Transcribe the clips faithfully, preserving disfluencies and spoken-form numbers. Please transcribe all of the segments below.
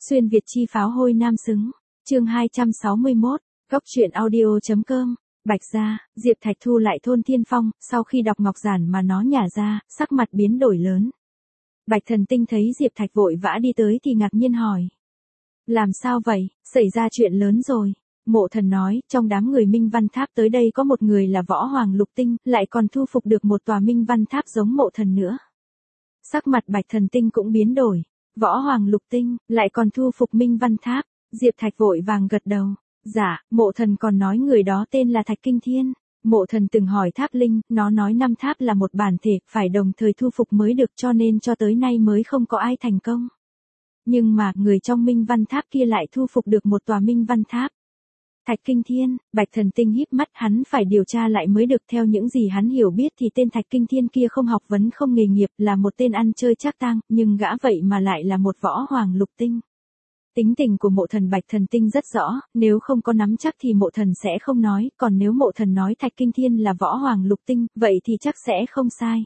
Xuyên Việt chi pháo hôi nam xứng. Chương hai trăm sáu mươi mốt, Góc truyện audio.com. Bạch gia, Diệp Thạch Thu lại thôn Thiên Phong, sau khi đọc ngọc giản mà nó nhả ra, sắc mặt biến đổi lớn. Bạch Thần Tinh thấy Diệp Thạch vội vã đi tới thì ngạc nhiên hỏi. Làm sao vậy, xảy ra chuyện lớn rồi. Mộ Thần nói, trong đám người Minh Văn Tháp tới đây có một người là Võ Hoàng Lục Tinh, lại còn thu phục được một tòa Minh Văn Tháp giống Mộ Thần nữa. Sắc mặt Bạch Thần Tinh cũng biến đổi. Võ Hoàng Lục Tinh, lại còn thu phục Minh Văn Tháp. Diệp Thạch vội vàng gật đầu. Dạ, Mộ Thần còn nói người đó tên là Thạch Kinh Thiên. Mộ Thần từng hỏi Tháp Linh, nó nói năm tháp là một bản thể, phải đồng thời thu phục mới được, cho nên cho tới nay mới không có ai thành công. Nhưng mà, người trong Minh Văn Tháp kia lại thu phục được một tòa Minh Văn Tháp. Thạch Kinh Thiên, Bạch Thần Tinh híp mắt, hắn phải điều tra lại mới được. Theo những gì hắn hiểu biết thì tên Thạch Kinh Thiên kia không học vấn không nghề nghiệp, là một tên ăn chơi trác tang, nhưng gã vậy mà lại là một Võ Hoàng Lục Tinh. Tính tình của Mộ Thần Bạch Thần Tinh rất rõ, nếu không có nắm chắc thì Mộ Thần sẽ không nói, còn nếu Mộ Thần nói Thạch Kinh Thiên là Võ Hoàng Lục Tinh, vậy thì chắc sẽ không sai.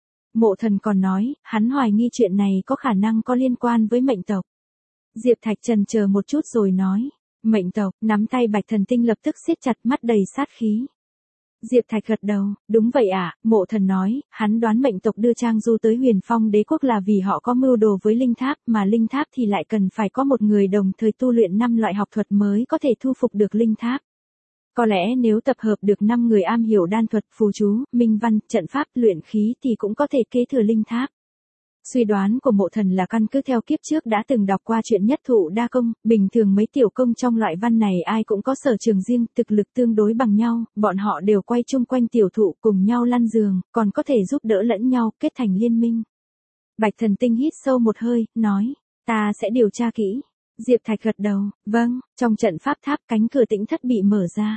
Mộ Thần còn nói, hắn hoài nghi chuyện này có khả năng có liên quan với mệnh tộc. Diệp Thạch chần chờ một chút rồi nói, mệnh tộc, nắm tay Bạch Thần Tinh lập tức siết chặt, mắt đầy sát khí. Diệp Thạch gật đầu, đúng vậy ạ, à, Mộ Thần nói, hắn đoán mệnh tộc đưa Trang Du tới Huyền Phong Đế quốc là vì họ có mưu đồ với linh tháp, mà linh tháp thì lại cần phải có một người đồng thời tu luyện năm loại học thuật mới có thể thu phục được linh tháp. Có lẽ nếu tập hợp được năm người am hiểu đan thuật, phù chú, minh văn, trận pháp, luyện khí thì cũng có thể kế thừa linh tháp. Suy đoán của Mộ Thần là căn cứ theo kiếp trước đã từng đọc qua chuyện nhất thụ đa công, bình thường mấy tiểu công trong loại văn này ai cũng có sở trường riêng, thực lực tương đối bằng nhau, bọn họ đều quay chung quanh tiểu thụ cùng nhau lăn giường, còn có thể giúp đỡ lẫn nhau, kết thành liên minh. Bạch Thần Tinh hít sâu một hơi, nói, ta sẽ điều tra kỹ. Diệp Thạch gật đầu, vâng, trong trận pháp tháp cánh cửa tĩnh thất bị mở ra.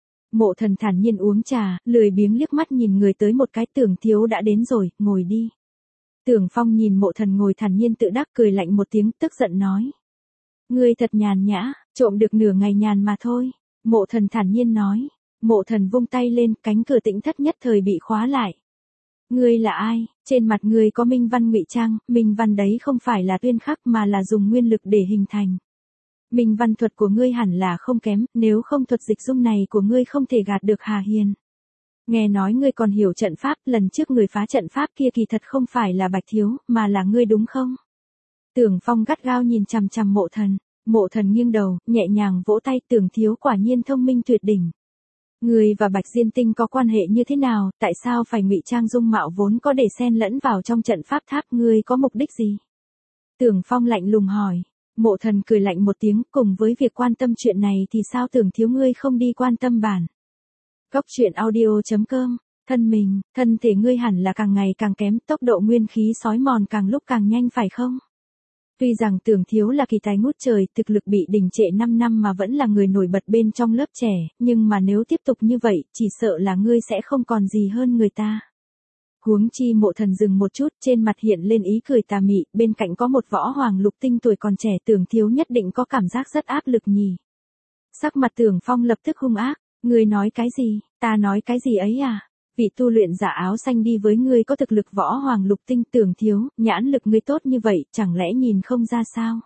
Mộ Thần thản nhiên uống trà, lười biếng liếc mắt nhìn người tới một cái, Tưởng thiếu đã đến rồi, ngồi đi. Tưởng Phong nhìn Mộ Thần ngồi thản nhiên tự đắc, cười lạnh một tiếng, tức giận nói. Ngươi thật nhàn nhã, trộm được nửa ngày nhàn mà thôi. Mộ Thần thản nhiên nói. Mộ Thần vung tay lên, cánh cửa tĩnh thất nhất thời bị khóa lại. Ngươi là ai? Trên mặt ngươi có minh văn ngụy trang, minh văn đấy không phải là tuyên khắc mà là dùng nguyên lực để hình thành. Minh văn thuật của ngươi hẳn là không kém, nếu không thuật dịch dung này của ngươi không thể gạt được Hà Hiền. Nghe nói ngươi còn hiểu trận pháp, lần trước người phá trận pháp kia kỳ thật không phải là Bạch Thiếu, mà là ngươi đúng không? Tưởng Phong gắt gao nhìn chằm chằm Mộ Thần. Mộ Thần nghiêng đầu, nhẹ nhàng vỗ tay, Tưởng thiếu quả nhiên thông minh tuyệt đỉnh. Ngươi và Bạch Diên Tinh có quan hệ như thế nào, tại sao phải ngụy trang dung mạo vốn có để xen lẫn vào trong trận pháp tháp, ngươi có mục đích gì? Tưởng Phong lạnh lùng hỏi. Mộ Thần cười lạnh một tiếng, cùng với việc quan tâm chuyện này thì sao Tưởng thiếu ngươi không đi quan tâm bản. Góc truyện audio.com, thân mình, thân thể ngươi hẳn là càng ngày càng kém, tốc độ nguyên khí sói mòn càng lúc càng nhanh phải không? Tuy rằng Tưởng thiếu là kỳ tài ngút trời, thực lực bị đình trệ năm năm mà vẫn là người nổi bật bên trong lớp trẻ, nhưng mà nếu tiếp tục như vậy, chỉ sợ là ngươi sẽ không còn gì hơn người ta. Huống chi Mộ Thần dừng một chút, trên mặt hiện lên ý cười tà mị, bên cạnh có một Võ Hoàng Lục Tinh tuổi còn trẻ, Tưởng thiếu nhất định có cảm giác rất áp lực nhỉ. Sắc mặt Tưởng Phong lập tức hung ác. Ngươi nói cái gì, ta nói cái gì ấy à? Vị tu luyện giả áo xanh đi với ngươi có thực lực Võ Hoàng Lục Tinh, Tưởng thiếu, nhãn lực ngươi tốt như vậy, chẳng lẽ nhìn không ra sao?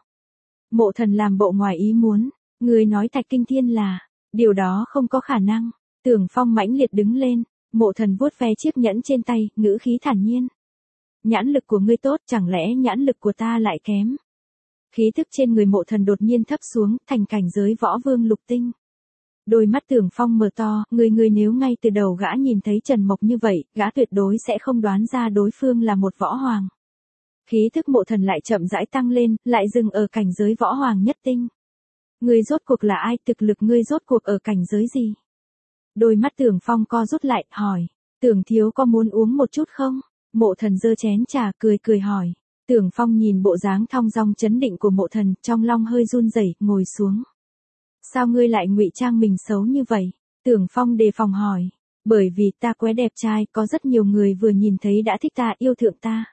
Mộ Thần làm bộ ngoài ý muốn, ngươi nói Thạch Kinh Thiên là, điều đó không có khả năng. Tưởng Phong mãnh liệt đứng lên, Mộ Thần vuốt ve chiếc nhẫn trên tay, ngữ khí thản nhiên. Nhãn lực của ngươi tốt, chẳng lẽ nhãn lực của ta lại kém? Khí thức trên người Mộ Thần đột nhiên thấp xuống, thành cảnh giới Võ Vương Lục Tinh. Đôi mắt Tưởng Phong mở to, người người nếu ngay từ đầu gã nhìn thấy Trần Mộc như vậy, gã tuyệt đối sẽ không đoán ra đối phương là một võ hoàng. Khí thức Mộ Thần lại chậm rãi tăng lên, lại dừng ở cảnh giới võ hoàng nhất tinh. Ngươi rốt cuộc là ai, thực lực ngươi rốt cuộc ở cảnh giới gì? Đôi mắt Tưởng Phong co rút lại, hỏi, Tưởng thiếu có muốn uống một chút không? Mộ Thần giơ chén trà, cười cười hỏi. Tưởng Phong nhìn bộ dáng thong dong chấn định của Mộ Thần, trong lòng hơi run rẩy, ngồi xuống. Sao ngươi lại ngụy trang mình xấu như vậy? Tưởng Phong đề phòng hỏi. Bởi vì ta quá đẹp trai, có rất nhiều người vừa nhìn thấy đã thích ta, yêu thượng ta.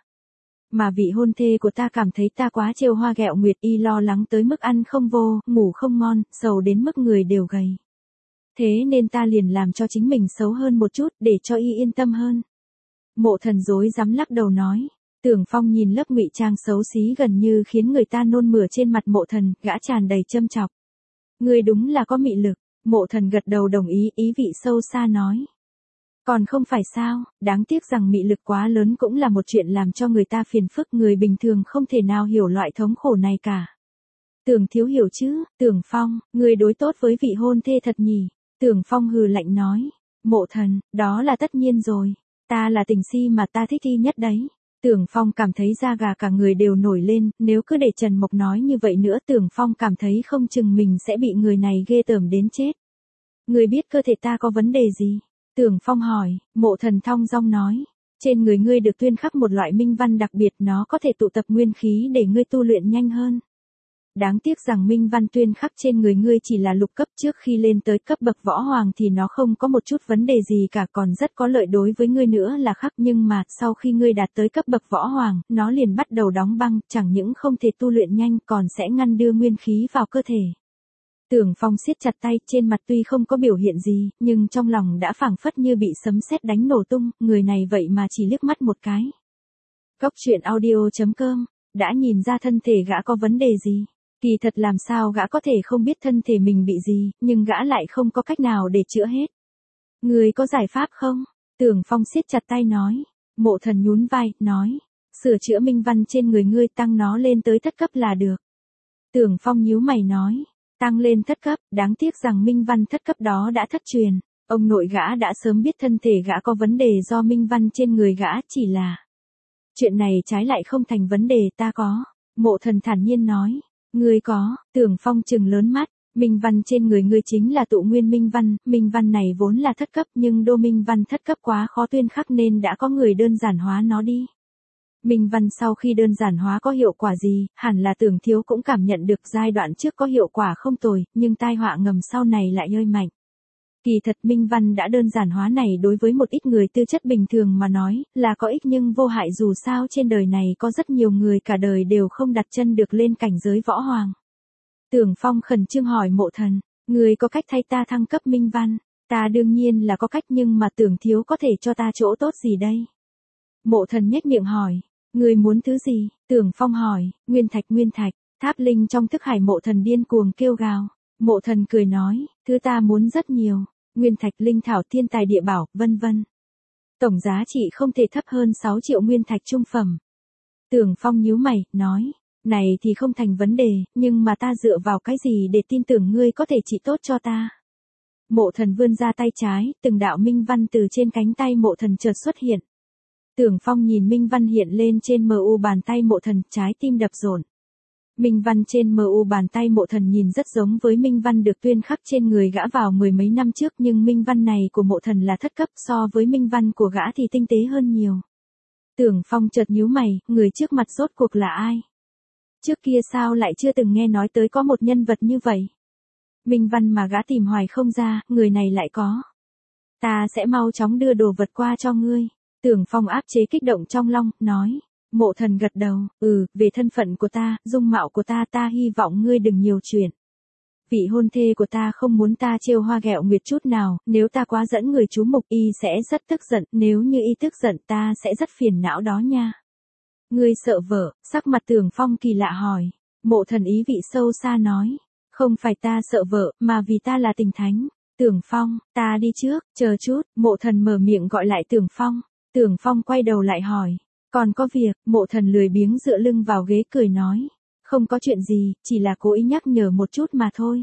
Mà vị hôn thê của ta cảm thấy ta quá trêu hoa ghẹo nguyệt, y lo lắng tới mức ăn không vô, ngủ không ngon, sầu đến mức người đều gầy. Thế nên ta liền làm cho chính mình xấu hơn một chút, để cho y yên tâm hơn. Mộ Thần rối rắm lắc đầu nói. Tưởng Phong nhìn lớp ngụy trang xấu xí gần như khiến người ta nôn mửa trên mặt Mộ Thần, gã tràn đầy châm chọc. Ngươi đúng là có mị lực. Mộ Thần gật đầu đồng ý, ý vị sâu xa nói. Còn không phải sao, đáng tiếc rằng mị lực quá lớn cũng là một chuyện làm cho người ta phiền phức, người bình thường không thể nào hiểu loại thống khổ này cả. Tưởng thiếu hiểu chứ, Tưởng Phong, người đối tốt với vị hôn thê thật nhỉ. Tưởng Phong hừ lạnh nói. Mộ Thần, đó là tất nhiên rồi. Ta là tình si mà ta thích y nhất đấy. Tưởng Phong cảm thấy da gà cả người đều nổi lên, nếu cứ để Trần Mộc nói như vậy nữa Tưởng Phong cảm thấy không chừng mình sẽ bị người này ghê tởm đến chết. Người biết cơ thể ta có vấn đề gì? Tưởng Phong hỏi. Mộ Thần thong dong nói. Trên người ngươi được tuyên khắc một loại minh văn đặc biệt, nó có thể tụ tập nguyên khí để ngươi tu luyện nhanh hơn. Đáng tiếc rằng minh văn tuyên khắc trên người ngươi chỉ là lục cấp, trước khi lên tới cấp bậc võ hoàng thì nó không có một chút vấn đề gì cả, còn rất có lợi đối với ngươi nữa là khắc, nhưng mà sau khi ngươi đạt tới cấp bậc võ hoàng, nó liền bắt đầu đóng băng, chẳng những không thể tu luyện nhanh còn sẽ ngăn đưa nguyên khí vào cơ thể. Tưởng Phong siết chặt tay, trên mặt tuy không có biểu hiện gì, nhưng trong lòng đã phảng phất như bị sấm sét đánh nổ tung, người này vậy mà chỉ liếc mắt một cái. Cốc truyện audio chấm com, đã nhìn ra thân thể gã có vấn đề gì. Kỳ thật làm sao gã có thể không biết thân thể mình bị gì, nhưng gã lại không có cách nào để chữa hết. Người có giải pháp không? Tưởng Phong siết chặt tay nói. Mộ Thần nhún vai, nói. Sửa chữa minh văn trên người ngươi, tăng nó lên tới thất cấp là được. Tưởng Phong nhíu mày nói. Tăng lên thất cấp, đáng tiếc rằng minh văn thất cấp đó đã thất truyền. Ông nội gã đã sớm biết thân thể gã có vấn đề do minh văn trên người gã, chỉ là. Chuyện này trái lại không thành vấn đề, ta có. Mộ Thần thản nhiên nói. Ngươi có? Tưởng Phong trừng lớn mắt. Minh văn trên người ngươi chính là tụ nguyên minh văn, minh văn này vốn là thất cấp nhưng đô minh văn thất cấp quá khó tuyên khắc nên đã có người đơn giản hóa nó đi. Minh văn sau khi đơn giản hóa có hiệu quả gì, hẳn là Tưởng thiếu cũng cảm nhận được, giai đoạn trước có hiệu quả không tồi, nhưng tai họa ngầm sau này lại hơi mạnh. Kỳ thật minh văn đã đơn giản hóa này đối với một ít người tư chất bình thường mà nói, là có ích nhưng vô hại, dù sao trên đời này có rất nhiều người cả đời đều không đặt chân được lên cảnh giới võ hoàng. Tưởng Phong khẩn trương hỏi Mộ Thần, người có cách thay ta thăng cấp minh văn? Ta đương nhiên là có cách, nhưng mà Tưởng thiếu có thể cho ta chỗ tốt gì đây? Mộ Thần nhếch miệng hỏi, người muốn thứ gì? Tưởng Phong hỏi, nguyên thạch nguyên thạch, tháp linh trong thức hải. Mộ Thần điên cuồng kêu gào. Mộ Thần cười nói, thứ ta muốn rất nhiều, nguyên thạch, linh thảo, thiên tài địa bảo, vân vân. Tổng giá trị không thể thấp hơn sáu triệu nguyên thạch trung phẩm. Tưởng Phong nhíu mày, nói, này thì không thành vấn đề, nhưng mà ta dựa vào cái gì để tin tưởng ngươi có thể trị tốt cho ta? Mộ Thần vươn ra tay trái, từng đạo minh văn từ trên cánh tay Mộ Thần chợt xuất hiện. Tưởng Phong nhìn minh văn hiện lên trên mờ u bàn tay Mộ Thần, trái tim đập rộn. Minh văn trên mờ u bàn tay Mộ Thần nhìn rất giống với minh văn được tuyên khắc trên người gã vào mười mấy năm trước, nhưng minh văn này của Mộ Thần là thất cấp, so với minh văn của gã thì tinh tế hơn nhiều. Tưởng Phong chợt nhíu mày, người trước mặt rốt cuộc là ai? Trước kia sao lại chưa từng nghe nói tới có một nhân vật như vậy? Minh văn mà gã tìm hoài không ra, người này lại có. Ta sẽ mau chóng đưa đồ vật qua cho ngươi. Tưởng Phong áp chế kích động trong lòng, nói. Mộ Thần gật đầu, ừ, về thân phận của ta, dung mạo của ta, ta hy vọng ngươi đừng nhiều chuyện. Vị hôn thê của ta không muốn ta trêu hoa ghẹo nguyệt chút nào, nếu ta quá dẫn người chú mục y sẽ rất tức giận, nếu như y tức giận ta sẽ rất phiền não đó nha. Ngươi sợ vợ? Sắc mặt Tưởng Phong kỳ lạ hỏi. Mộ Thần ý vị sâu xa nói. Không phải ta sợ vợ, mà vì ta là tình thánh. Tưởng Phong, ta đi trước, chờ chút. Mộ Thần mở miệng gọi lại Tưởng Phong. Tưởng Phong quay đầu lại hỏi. Còn có việc? Mộ Thần lười biếng dựa lưng vào ghế cười nói. Không có chuyện gì, chỉ là cố ý nhắc nhở một chút mà thôi.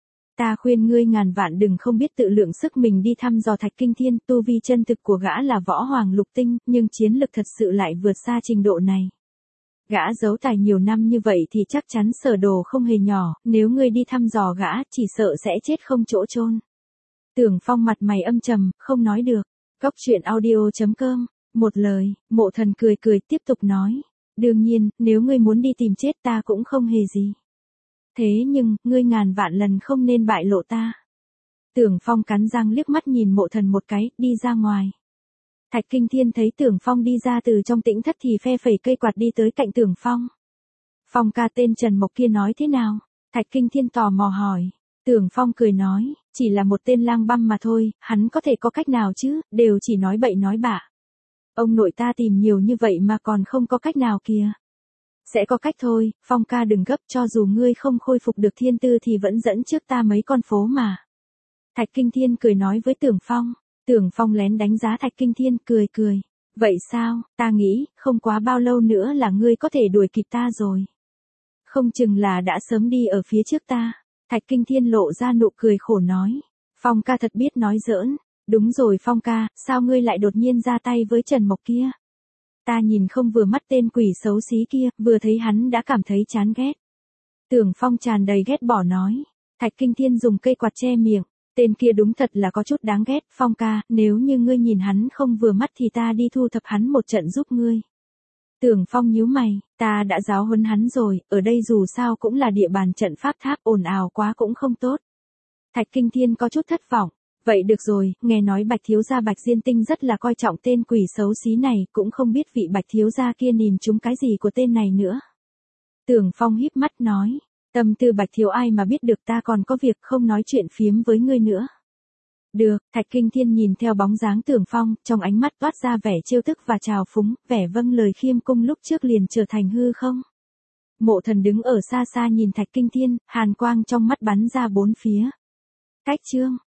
Ta khuyên ngươi ngàn vạn đừng không biết tự lượng sức mình đi thăm dò Thạch Kinh Thiên, tu vi chân thực của gã là võ hoàng lục tinh, nhưng chiến lực thật sự lại vượt xa trình độ này. Gã giấu tài nhiều năm như vậy thì chắc chắn sở đồ không hề nhỏ, nếu ngươi đi thăm dò gã, chỉ sợ sẽ chết không chỗ chôn. Tưởng Phong mặt mày âm trầm, không nói được. Cốc truyện audio chấm com, một lời. Mộ Thần cười cười tiếp tục nói. Đương nhiên, nếu ngươi muốn đi tìm chết ta cũng không hề gì. Thế nhưng, ngươi ngàn vạn lần không nên bại lộ ta. Tưởng Phong cắn răng liếc mắt nhìn Mộ Thần một cái, đi ra ngoài. Thạch Kinh Thiên thấy Tưởng Phong đi ra từ trong tĩnh thất thì phe phẩy cây quạt đi tới cạnh Tưởng Phong. Phong ca tên Trần Mộc kia nói thế nào? Thạch Kinh Thiên tò mò hỏi. Tưởng Phong cười nói, chỉ là một tên lang băm mà thôi, hắn có thể có cách nào chứ, đều chỉ nói bậy nói bạ. Ông nội ta tìm nhiều như vậy mà còn không có cách nào kìa. Sẽ có cách thôi, Phong ca đừng gấp, cho dù ngươi không khôi phục được thiên tư thì vẫn dẫn trước ta mấy con phố mà. Thạch Kinh Thiên cười nói với Tưởng Phong. Tưởng Phong lén đánh giá Thạch Kinh Thiên, cười cười. Vậy sao, ta nghĩ, không quá bao lâu nữa là ngươi có thể đuổi kịp ta rồi. Không chừng là đã sớm đi ở phía trước ta. Thạch Kinh Thiên lộ ra nụ cười khổ nói. Phong ca thật biết nói giỡn. Đúng rồi Phong ca, sao ngươi lại đột nhiên ra tay với Trần Mộc kia? Ta nhìn không vừa mắt tên quỷ xấu xí kia, vừa thấy hắn đã cảm thấy chán ghét. Tưởng Phong tràn đầy ghét bỏ nói. Thạch Kinh Thiên dùng cây quạt che miệng. Tên kia đúng thật là có chút đáng ghét, Phong ca, nếu như ngươi nhìn hắn không vừa mắt thì ta đi thu thập hắn một trận giúp ngươi. Tưởng Phong nhíu mày, ta đã giáo huấn hắn rồi, ở đây dù sao cũng là địa bàn trận pháp tháp, ồn ào quá cũng không tốt. Thạch Kinh Thiên có chút thất vọng. Vậy được rồi, nghe nói Bạch thiếu gia Bạch Diên Tinh rất là coi trọng tên quỷ xấu xí này, cũng không biết vị Bạch thiếu gia kia nhìn trúng cái gì của tên này nữa. Tưởng Phong híp mắt nói, tâm tư Bạch thiếu ai mà biết được, ta còn có việc không nói chuyện phiếm với ngươi nữa. Được, Thạch Kinh Thiên nhìn theo bóng dáng Tưởng Phong, trong ánh mắt toát ra vẻ trêu tức và trào phúng, vẻ vâng lời khiêm cung lúc trước liền trở thành hư không. Mộ Thần đứng ở xa xa nhìn Thạch Kinh Thiên, hàn quang trong mắt bắn ra bốn phía. Cách chương